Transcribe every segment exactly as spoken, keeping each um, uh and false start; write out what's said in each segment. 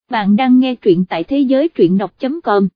Bạn đang nghe truyện tại thế giới truyện đọc chấm com.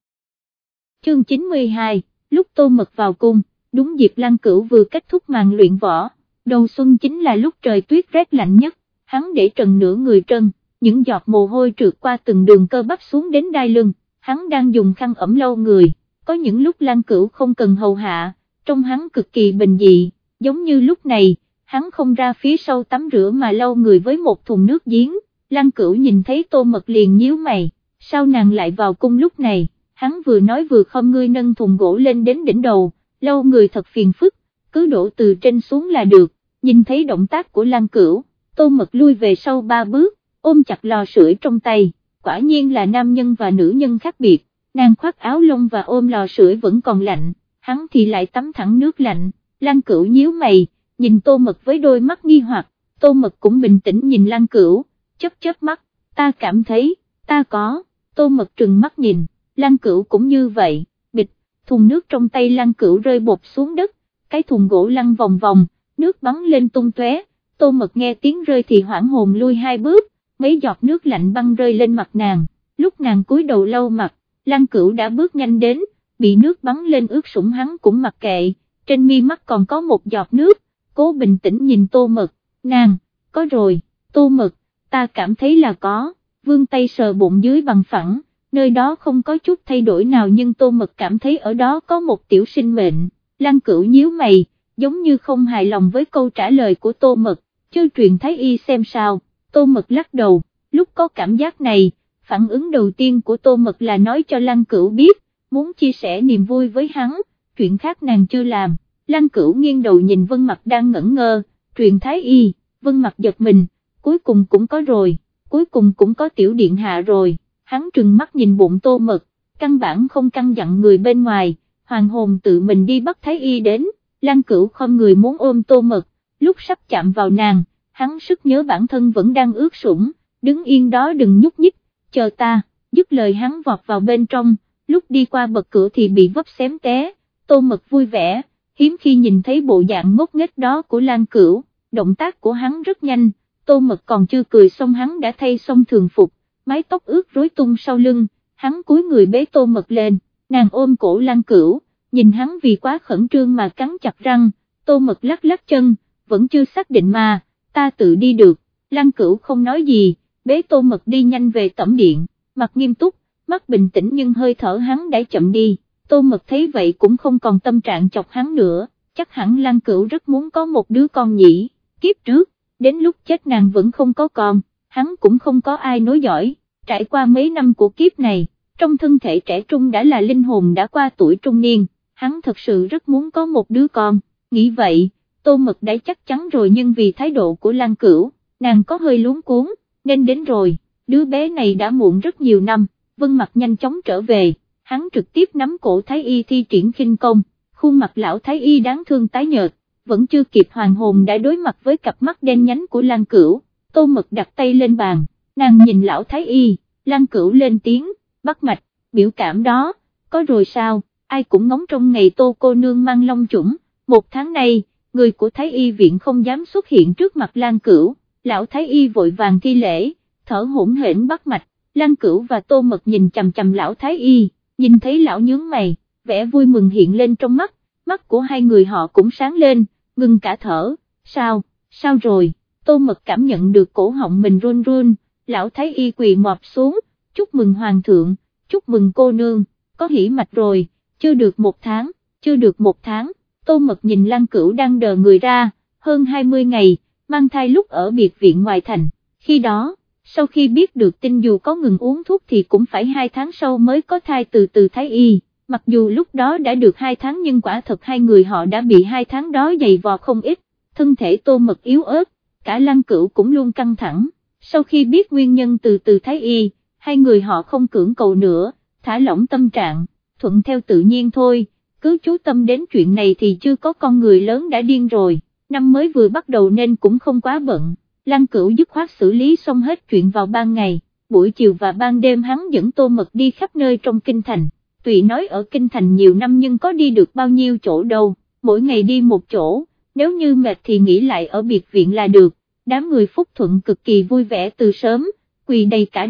Chương chín mươi hai, lúc Tô Mật vào cung, đúng dịp Lăng Cửu vừa kết thúc màn luyện võ, đầu xuân chính là lúc trời tuyết rét lạnh nhất, hắn để trần nửa người trân, những giọt mồ hôi trượt qua từng đường cơ bắp xuống đến đai lưng, hắn đang dùng khăn ẩm lau người, có những lúc Lăng Cửu không cần hầu hạ, trông hắn cực kỳ bình dị, giống như lúc này, hắn không ra phía sau tắm rửa mà lau người với một thùng nước giếng. Lăng Cửu nhìn thấy Tô Mật liền nhíu mày, sao nàng lại vào cung lúc này, hắn vừa nói vừa không ngươi nâng thùng gỗ lên đến đỉnh đầu, lau người thật phiền phức, cứ đổ từ trên xuống là được, nhìn thấy động tác của Lăng Cửu, Tô Mật lui về sau ba bước, ôm chặt lò sưởi trong tay, quả nhiên là nam nhân và nữ nhân khác biệt, nàng khoác áo lông và ôm lò sưởi vẫn còn lạnh, hắn thì lại tắm thẳng nước lạnh, Lăng Cửu nhíu mày, nhìn Tô Mật với đôi mắt nghi hoặc, Tô Mật cũng bình tĩnh nhìn Lăng Cửu, chớp chớp mắt, ta cảm thấy, ta có, Tô Mật trừng mắt nhìn, Lăng Cửu cũng như vậy, bịch, thùng nước trong tay Lăng Cửu rơi bột xuống đất, cái thùng gỗ lăn vòng vòng, nước bắn lên tung tóe, Tô Mật nghe tiếng rơi thì hoảng hồn lui hai bước, mấy giọt nước lạnh băng rơi lên mặt nàng, lúc nàng cúi đầu lau mặt, Lăng Cửu đã bước nhanh đến, bị nước bắn lên ướt sũng hắn cũng mặc kệ, trên mi mắt còn có một giọt nước, cố bình tĩnh nhìn Tô Mật, nàng, có rồi, Tô Mật, ta cảm thấy là có, vươn tay sờ bụng dưới bằng phẳng, nơi đó không có chút thay đổi nào nhưng Tô Mật cảm thấy ở đó có một tiểu sinh mệnh, Lăng Cửu nhíu mày, giống như không hài lòng với câu trả lời của Tô Mật, chưa truyền thái y xem sao, Tô Mật lắc đầu, lúc có cảm giác này, phản ứng đầu tiên của Tô Mật là nói cho Lăng Cửu biết, muốn chia sẻ niềm vui với hắn, chuyện khác nàng chưa làm, Lăng Cửu nghiêng đầu nhìn Vân Mặc đang ngẩn ngơ, truyền thái y, Vân Mặc giật mình, cuối cùng cũng có rồi, cuối cùng cũng có tiểu điện hạ rồi, hắn trừng mắt nhìn bụng Tô Mật, căn bản không căn dặn người bên ngoài, hoàng hồn tự mình đi bắt thái y đến, Lăng Cửu không người muốn ôm Tô Mật, lúc sắp chạm vào nàng, hắn sức nhớ bản thân vẫn đang ướt sũng, đứng yên đó đừng nhúc nhích, chờ ta, dứt lời hắn vọt vào bên trong, lúc đi qua bậc cửa thì bị vấp xém té, Tô Mật vui vẻ, hiếm khi nhìn thấy bộ dạng ngốc nghếch đó của Lăng Cửu, động tác của hắn rất nhanh. Tô Mật còn chưa cười xong hắn đã thay xong thường phục, mái tóc ướt rối tung sau lưng, hắn cúi người bế Tô Mật lên, nàng ôm cổ Lăng Cửu, nhìn hắn vì quá khẩn trương mà cắn chặt răng, Tô Mật lắc lắc chân, vẫn chưa xác định mà, ta tự đi được, Lăng Cửu không nói gì, bế Tô Mật đi nhanh về tẩm điện, mặt nghiêm túc, mắt bình tĩnh nhưng hơi thở hắn đã chậm đi, Tô Mật thấy vậy cũng không còn tâm trạng chọc hắn nữa, chắc hẳn Lăng Cửu rất muốn có một đứa con nhỉ, kiếp trước. Đến lúc chết nàng vẫn không có con, hắn cũng không có ai nối dõi, trải qua mấy năm của kiếp này, trong thân thể trẻ trung đã là linh hồn đã qua tuổi trung niên, hắn thật sự rất muốn có một đứa con, nghĩ vậy, Tô Mật đã chắc chắn rồi nhưng vì thái độ của Lăng Cửu, nàng có hơi luống cuốn, nên đến rồi, đứa bé này đã muộn rất nhiều năm, Vân Mặc nhanh chóng trở về, hắn trực tiếp nắm cổ Thái Y thi triển khinh công, khuôn mặt lão Thái Y đáng thương tái nhợt. Vẫn chưa kịp hoàn hồn đã đối mặt với cặp mắt đen nhánh của Lăng Cửu, Tô Mật đặt tay lên bàn, nàng nhìn lão Thái Y, Lăng Cửu lên tiếng, bắt mạch, biểu cảm đó, có rồi sao, ai cũng ngóng trong ngày Tô cô nương mang long chủng, một tháng nay, người của Thái Y viện không dám xuất hiện trước mặt Lăng Cửu, lão Thái Y vội vàng thi lễ, thở hổn hển bắt mạch, Lăng Cửu và Tô Mật nhìn chằm chằm lão Thái Y, nhìn thấy lão nhướng mày, vẻ vui mừng hiện lên trong mắt, mắt của hai người họ cũng sáng lên, ngừng cả thở, sao, sao rồi, Tô Mật cảm nhận được cổ họng mình run run, lão Thái Y quỳ mọp xuống, chúc mừng hoàng thượng, chúc mừng cô nương, có hỉ mạch rồi, chưa được một tháng, chưa được một tháng, Tô Mật nhìn Lăng Cửu đang đờ người ra, hơn hai mươi ngày, mang thai lúc ở biệt viện ngoài thành, khi đó, sau khi biết được tin dù có ngừng uống thuốc thì cũng phải hai tháng sau mới có thai từ từ Thái Y. Mặc dù lúc đó đã được hai tháng nhưng quả thật hai người họ đã bị hai tháng đó dày vò không ít, thân thể Tô Mật yếu ớt, cả Lăng Cửu cũng luôn căng thẳng, sau khi biết nguyên nhân từ từ Thái Y, hai người họ không cưỡng cầu nữa, thả lỏng tâm trạng, thuận theo tự nhiên thôi, cứ chú tâm đến chuyện này thì chưa có con người lớn đã điên rồi, năm mới vừa bắt đầu nên cũng không quá bận, Lăng Cửu dứt khoát xử lý xong hết chuyện vào ban ngày, buổi chiều và ban đêm hắn dẫn Tô Mật đi khắp nơi trong kinh thành. Tuy nói ở kinh thành nhiều năm nhưng có đi được bao nhiêu chỗ đâu, mỗi ngày đi một chỗ, nếu như mệt thì nghỉ lại ở biệt viện là được, đám người Phúc Thuận cực kỳ vui vẻ từ sớm, quỳ đầy cả đất,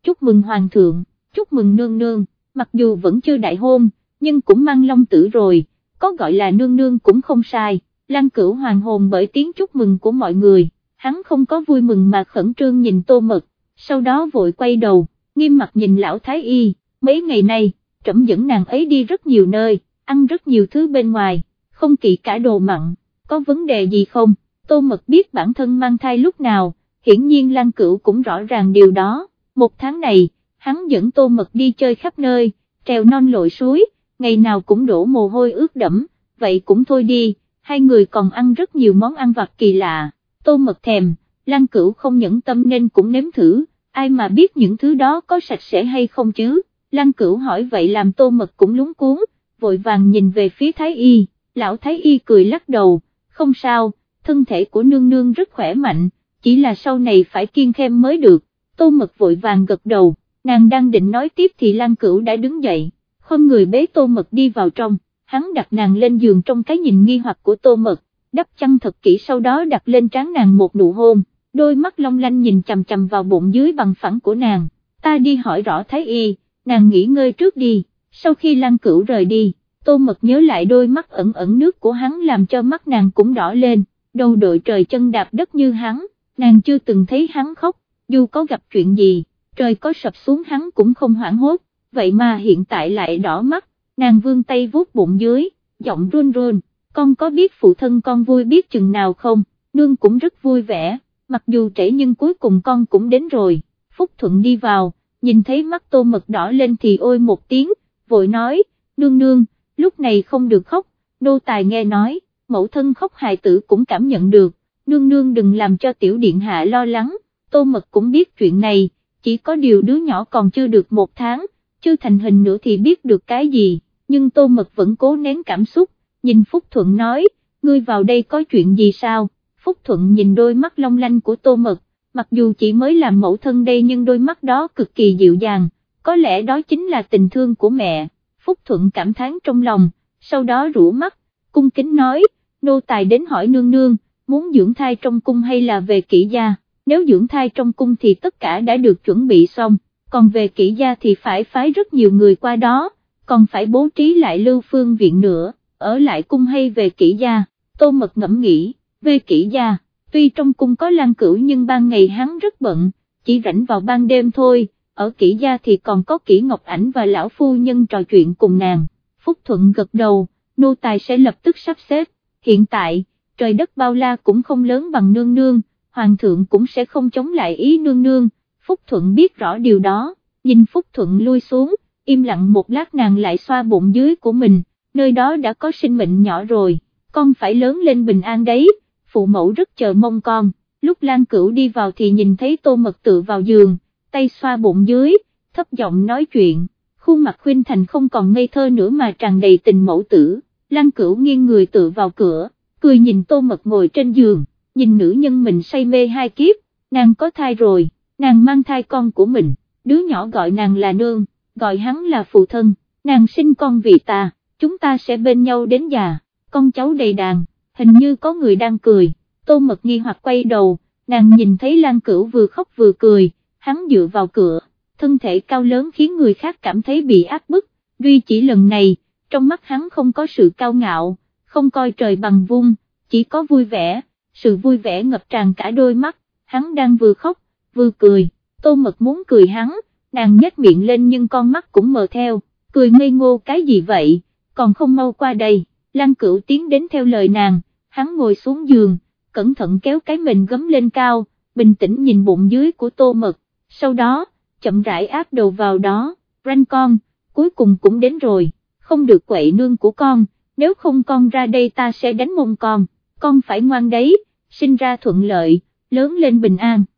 chúc mừng hoàng thượng, chúc mừng nương nương, mặc dù vẫn chưa đại hôn, nhưng cũng mang long tử rồi, có gọi là nương nương cũng không sai. Lăng Cửu hoàng hồn bởi tiếng chúc mừng của mọi người, hắn không có vui mừng mà khẩn trương nhìn Tô Mật, sau đó vội quay đầu, nghiêm mặt nhìn lão thái y, mấy ngày nay, trẫm dẫn nàng ấy đi rất nhiều nơi, ăn rất nhiều thứ bên ngoài, không kỵ cả đồ mặn, có vấn đề gì không? Tô Mật biết bản thân mang thai lúc nào, hiển nhiên Lăng Cửu cũng rõ ràng điều đó, một tháng này, hắn dẫn Tô Mật đi chơi khắp nơi, trèo non lội suối, ngày nào cũng đổ mồ hôi ướt đẫm, vậy cũng thôi đi, hai người còn ăn rất nhiều món ăn vặt kỳ lạ, Tô Mật thèm, Lăng Cửu không nhẫn tâm nên cũng nếm thử, ai mà biết những thứ đó có sạch sẽ hay không chứ, Lăng Cửu hỏi vậy làm Tô Mật cũng lúng cuốn, vội vàng nhìn về phía Thái Y, lão Thái Y cười lắc đầu, không sao, thân thể của nương nương rất khỏe mạnh, chỉ là sau này phải kiêng khem mới được, Tô Mật vội vàng gật đầu, nàng đang định nói tiếp thì Lăng Cửu đã đứng dậy, không người bế Tô Mật đi vào trong, hắn đặt nàng lên giường trong cái nhìn nghi hoặc của Tô Mật, đắp chăn thật kỹ sau đó đặt lên trán nàng một nụ hôn, đôi mắt long lanh nhìn chằm chằm vào bụng dưới bằng phẳng của nàng, ta đi hỏi rõ Thái Y, nàng nghỉ ngơi trước đi, sau khi Lăng Cửu rời đi, Tô Mật nhớ lại đôi mắt ẩn ẩn nước của hắn làm cho mắt nàng cũng đỏ lên, đầu đội trời chân đạp đất như hắn, nàng chưa từng thấy hắn khóc, dù có gặp chuyện gì, trời có sập xuống hắn cũng không hoảng hốt, vậy mà hiện tại lại đỏ mắt, nàng vươn tay vuốt bụng dưới, giọng run run, con có biết phụ thân con vui biết chừng nào không, nương cũng rất vui vẻ, mặc dù trễ nhưng cuối cùng con cũng đến rồi, Phúc Thuận đi vào, nhìn thấy mắt Tô Mật đỏ lên thì ôi một tiếng, vội nói, nương nương, lúc này không được khóc, nô tài nghe nói, mẫu thân khóc hài tử cũng cảm nhận được, nương nương đừng làm cho tiểu điện hạ lo lắng, Tô Mật cũng biết chuyện này, chỉ có điều đứa nhỏ còn chưa được một tháng, chưa thành hình nữa thì biết được cái gì, nhưng Tô Mật vẫn cố nén cảm xúc, nhìn Phúc Thuận nói, ngươi vào đây có chuyện gì sao, Phúc Thuận nhìn đôi mắt long lanh của Tô Mật, mặc dù chỉ mới làm mẫu thân đây nhưng đôi mắt đó cực kỳ dịu dàng, có lẽ đó chính là tình thương của mẹ, Phúc Thuận cảm thán trong lòng, sau đó rũ mắt, cung kính nói, nô tài đến hỏi nương nương, muốn dưỡng thai trong cung hay là về kỹ gia, nếu dưỡng thai trong cung thì tất cả đã được chuẩn bị xong, còn về kỹ gia thì phải phái rất nhiều người qua đó, còn phải bố trí lại lưu phương viện nữa, ở lại cung hay về kỹ gia, Tô Mật ngẫm nghĩ, về kỹ gia, tuy trong cung có Lăng Cửu nhưng ban ngày hắn rất bận, chỉ rảnh vào ban đêm thôi, ở kỹ gia thì còn có Kỷ Ngọc Ảnh và lão phu nhân trò chuyện cùng nàng, Phúc Thuận gật đầu, nô tài sẽ lập tức sắp xếp, hiện tại, trời đất bao la cũng không lớn bằng nương nương, hoàng thượng cũng sẽ không chống lại ý nương nương, Phúc Thuận biết rõ điều đó, nhìn Phúc Thuận lui xuống, im lặng một lát nàng lại xoa bụng dưới của mình, nơi đó đã có sinh mệnh nhỏ rồi, con phải lớn lên bình an đấy, phụ mẫu rất chờ mong con, lúc Lăng Cửu đi vào thì nhìn thấy Tô Mật tự vào giường, tay xoa bụng dưới, thấp giọng nói chuyện, khuôn mặt khuynh thành không còn ngây thơ nữa mà tràn đầy tình mẫu tử, Lăng Cửu nghiêng người tự vào cửa, cười nhìn Tô Mật ngồi trên giường, nhìn nữ nhân mình say mê hai kiếp, nàng có thai rồi, nàng mang thai con của mình, đứa nhỏ gọi nàng là nương, gọi hắn là phụ thân, nàng sinh con vì ta, chúng ta sẽ bên nhau đến già, con cháu đầy đàn, hình như có người đang cười, Tô Mật nghi hoặc quay đầu, nàng nhìn thấy Lăng Cửu vừa khóc vừa cười, hắn dựa vào cửa, thân thể cao lớn khiến người khác cảm thấy bị áp bức, duy chỉ lần này, trong mắt hắn không có sự cao ngạo, không coi trời bằng vung, chỉ có vui vẻ, sự vui vẻ ngập tràn cả đôi mắt, hắn đang vừa khóc, vừa cười, Tô Mật muốn cười hắn, nàng nhếch miệng lên nhưng con mắt cũng mờ theo, cười ngây ngô cái gì vậy, còn không mau qua đây, Lăng Cửu tiến đến theo lời nàng, hắn ngồi xuống giường, cẩn thận kéo cái mền gấm lên cao, bình tĩnh nhìn bụng dưới của Tô Mật, sau đó, chậm rãi áp đầu vào đó, ranh con, cuối cùng cũng đến rồi, không được quậy nương của con, nếu không con ra đây ta sẽ đánh mông con, con phải ngoan đấy, sinh ra thuận lợi, lớn lên bình an.